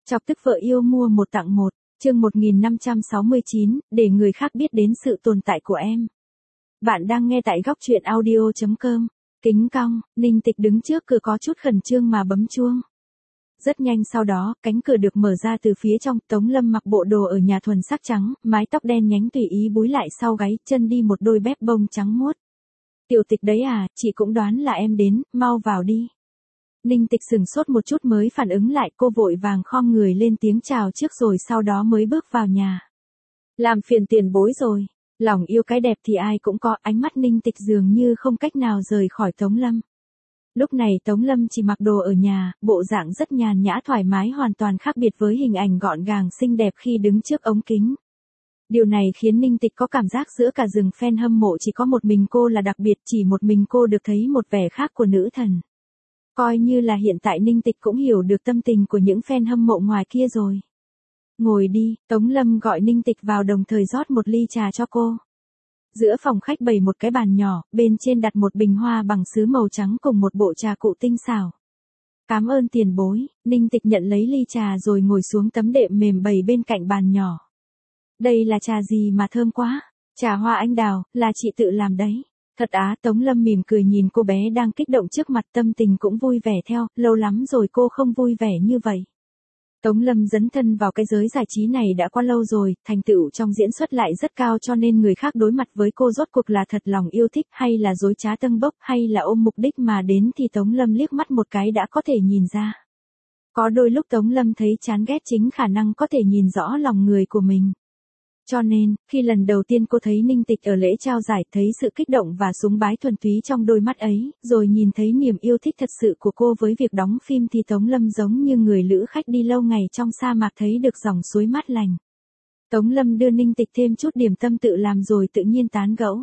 Chọc tức vợ yêu mua một tặng một, chương 1569, để người khác biết đến sự tồn tại của em. Bạn đang nghe tại góc truyện audio.com. Kính cong, Ninh Tịch đứng trước cửa có chút khẩn trương mà bấm chuông. Rất nhanh sau đó, cánh cửa được mở ra từ phía trong, Tống Lâm mặc bộ đồ ở nhà thuần sắc trắng, mái tóc đen nhánh tùy ý búi lại sau gáy, chân đi một đôi dép bông trắng muốt. Tiểu Tịch đấy à, chị cũng đoán là em đến, mau vào đi. Ninh Tịch sửng sốt một chút mới phản ứng lại, cô vội vàng khom người lên tiếng chào trước rồi sau đó mới bước vào nhà. Làm phiền tiền bối rồi, lòng yêu cái đẹp thì ai cũng có, ánh mắt Ninh Tịch dường như không cách nào rời khỏi Tống Lâm. Lúc này Tống Lâm chỉ mặc đồ ở nhà, bộ dạng rất nhàn nhã thoải mái hoàn toàn khác biệt với hình ảnh gọn gàng xinh đẹp khi đứng trước ống kính. Điều này khiến Ninh Tịch có cảm giác giữa cả rừng fan hâm mộ chỉ có một mình cô là đặc biệt, chỉ một mình cô được thấy một vẻ khác của nữ thần. Coi như là hiện tại Ninh Tịch cũng hiểu được tâm tình của những fan hâm mộ ngoài kia rồi. Ngồi đi, Tống Lâm gọi Ninh Tịch vào đồng thời rót một ly trà cho cô. Giữa phòng khách bày một cái bàn nhỏ, bên trên đặt một bình hoa bằng sứ màu trắng cùng một bộ trà cụ tinh xảo. Cảm ơn tiền bối, Ninh Tịch nhận lấy ly trà rồi ngồi xuống tấm đệm mềm bày bên cạnh bàn nhỏ. Đây là trà gì mà thơm quá, trà hoa anh đào, là chị tự làm đấy. Thật á, Tống Lâm mỉm cười nhìn cô bé đang kích động trước mặt, tâm tình cũng vui vẻ theo, lâu lắm rồi cô không vui vẻ như vậy. Tống Lâm dấn thân vào cái giới giải trí này đã qua lâu rồi, thành tựu trong diễn xuất lại rất cao cho nên người khác đối mặt với cô rốt cuộc là thật lòng yêu thích hay là dối trá tâng bốc hay là ôm mục đích mà đến thì Tống Lâm liếc mắt một cái đã có thể nhìn ra. Có đôi lúc Tống Lâm thấy chán ghét chính khả năng có thể nhìn rõ lòng người của mình. Cho nên, khi lần đầu tiên cô thấy Ninh Tịch ở lễ trao giải, thấy sự kích động và súng bái thuần túy trong đôi mắt ấy, rồi nhìn thấy niềm yêu thích thật sự của cô với việc đóng phim thì Tống Lâm giống như người lữ khách đi lâu ngày trong sa mạc thấy được dòng suối mát lành. Tống Lâm đưa Ninh Tịch thêm chút điểm tâm tự làm rồi tự nhiên tán gẫu.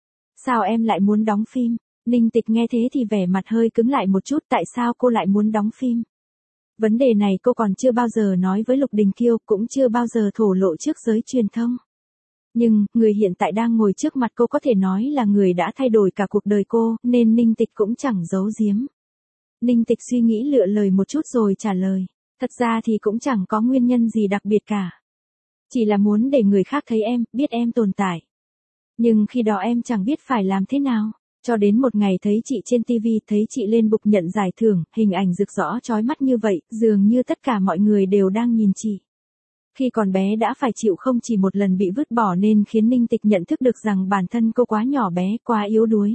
Sao em lại muốn đóng phim? Ninh Tịch nghe thế thì vẻ mặt hơi cứng lại một chút, tại sao cô lại muốn đóng phim? Vấn đề này cô còn chưa bao giờ nói với Lục Đình Kiêu, cũng chưa bao giờ thổ lộ trước giới truyền thông. Nhưng, người hiện tại đang ngồi trước mặt cô có thể nói là người đã thay đổi cả cuộc đời cô, nên Ninh Tịch cũng chẳng giấu giếm. Ninh Tịch suy nghĩ lựa lời một chút rồi trả lời. Thật ra thì cũng chẳng có nguyên nhân gì đặc biệt cả. Chỉ là muốn để người khác thấy em, biết em tồn tại. Nhưng khi đó em chẳng biết phải làm thế nào. Cho đến một ngày thấy chị trên TV, thấy chị lên bục nhận giải thưởng, hình ảnh rực rỡ chói mắt như vậy, dường như tất cả mọi người đều đang nhìn chị. Khi còn bé đã phải chịu không chỉ một lần bị vứt bỏ nên khiến Ninh Tịch nhận thức được rằng bản thân cô quá nhỏ bé, quá yếu đuối.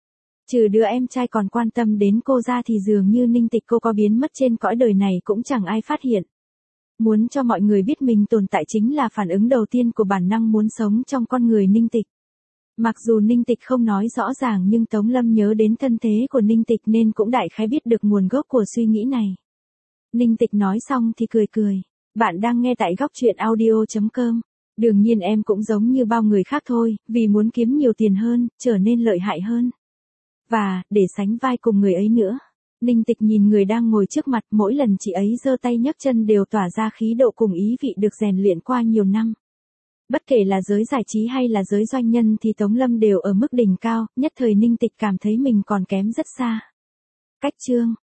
Trừ đứa em trai còn quan tâm đến cô ra thì dường như Ninh Tịch cô có biến mất trên cõi đời này cũng chẳng ai phát hiện. Muốn cho mọi người biết mình tồn tại chính là phản ứng đầu tiên của bản năng muốn sống trong con người Ninh Tịch. Mặc dù Ninh Tịch không nói rõ ràng nhưng Tống Lâm nhớ đến thân thế của Ninh Tịch nên cũng đại khái biết được nguồn gốc của suy nghĩ này. Ninh Tịch nói xong thì cười cười. Bạn đang nghe tại góc truyện audio.com. Đương nhiên em cũng giống như bao người khác thôi, vì muốn kiếm nhiều tiền hơn, trở nên lợi hại hơn. Và, để sánh vai cùng người ấy nữa. Ninh Tịch nhìn người đang ngồi trước mặt, mỗi lần chị ấy giơ tay nhấc chân đều tỏa ra khí độ cùng ý vị được rèn luyện qua nhiều năm. Bất kể là giới giải trí hay là giới doanh nhân thì Tống Lâm đều ở mức đỉnh cao, nhất thời Ninh Tịch cảm thấy mình còn kém rất xa. Cách chương,